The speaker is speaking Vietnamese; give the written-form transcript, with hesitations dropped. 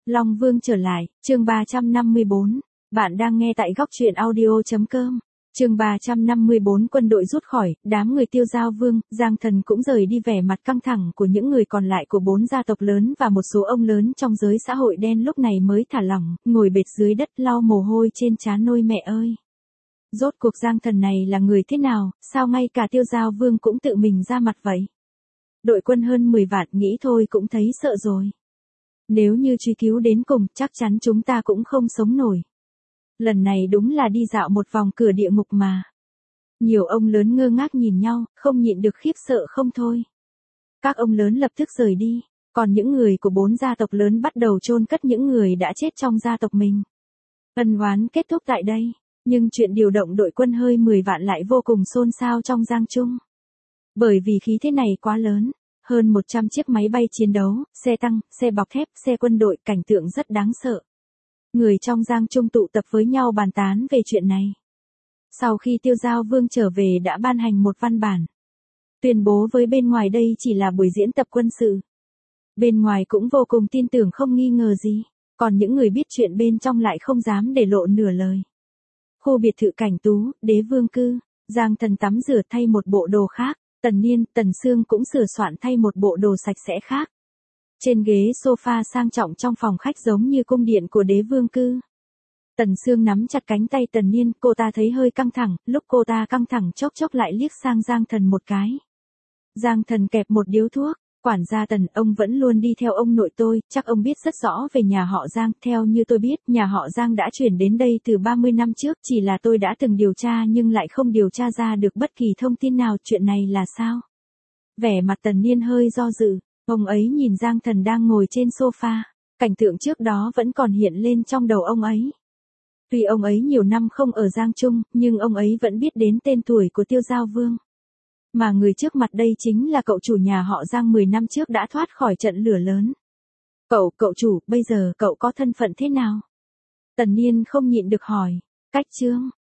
Long Vương trở lại, chương 354. Bạn đang nghe tại góc truyện audio.com. Chương 354 quân đội rút khỏi, đám người Tiêu Giao Vương, Giang Thần cũng rời đi, vẻ mặt căng thẳng của những người còn lại của 4 gia tộc lớn và một số ông lớn trong giới xã hội đen lúc này mới thả lỏng, ngồi bệt dưới đất lau mồ hôi trên trán. Ôi mẹ ơi! Rốt cuộc Giang Thần này là người thế nào, sao ngay cả Tiêu Giao Vương cũng tự mình ra mặt vậy? Đội quân hơn 10 vạn nghĩ thôi cũng thấy sợ rồi. Nếu như truy cứu đến cùng, chắc chắn chúng ta cũng không sống nổi. Lần này đúng là đi dạo một vòng cửa địa ngục mà. Nhiều ông lớn ngơ ngác nhìn nhau, không nhịn được khiếp sợ không thôi. Các ông lớn lập tức rời đi, còn những người của 4 gia tộc lớn bắt đầu chôn cất những người đã chết trong gia tộc mình. Ân oán kết thúc tại đây, nhưng chuyện điều động đội quân hơi 10 vạn lại vô cùng xôn xao trong Giang Trung. Bởi vì khí thế này quá lớn. Hơn 100 chiếc máy bay chiến đấu, xe tăng, xe bọc thép, xe quân đội, cảnh tượng rất đáng sợ. Người trong Giang Trung tụ tập với nhau bàn tán về chuyện này. Sau khi Tiêu Giao Vương trở về đã ban hành một văn bản. Tuyên bố với bên ngoài đây chỉ là buổi diễn tập quân sự. Bên ngoài cũng vô cùng tin tưởng không nghi ngờ gì. Còn những người biết chuyện bên trong lại không dám để lộ nửa lời. Khu biệt thự Cảnh Tú, Đế Vương cư, Giang Thần tắm rửa thay một bộ đồ khác. Tần Niên, Tần Sương cũng sửa soạn thay một bộ đồ sạch sẽ khác. Trên ghế sofa sang trọng trong phòng khách giống như cung điện của Đế Vương cư. Tần Sương nắm chặt cánh tay Tần Niên, cô ta thấy hơi căng thẳng, lúc cô ta căng thẳng chốc chốc lại liếc sang Giang Thần một cái. Giang Thần kẹp một điếu thuốc, quản gia Tần, ông vẫn luôn đi theo ông nội tôi, chắc ông biết rất rõ về nhà họ Giang, theo như tôi biết, nhà họ Giang đã chuyển đến đây từ 30 năm trước, chỉ là tôi đã từng điều tra nhưng lại không điều tra ra được bất kỳ thông tin nào, chuyện này là sao? Vẻ mặt Tần Niên hơi do dự, ông ấy nhìn Giang Thần đang ngồi trên sofa, cảnh tượng trước đó vẫn còn hiện lên trong đầu ông ấy. Tuy ông ấy nhiều năm không ở Giang Trung, nhưng ông ấy vẫn biết đến tên tuổi của Tiêu Giao Vương. Mà người trước mặt đây chính là cậu chủ nhà họ Giang 10 năm trước đã thoát khỏi trận lửa lớn. Cậu chủ, bây giờ cậu có thân phận thế nào? Tần Niên không nhịn được hỏi. Cách trương,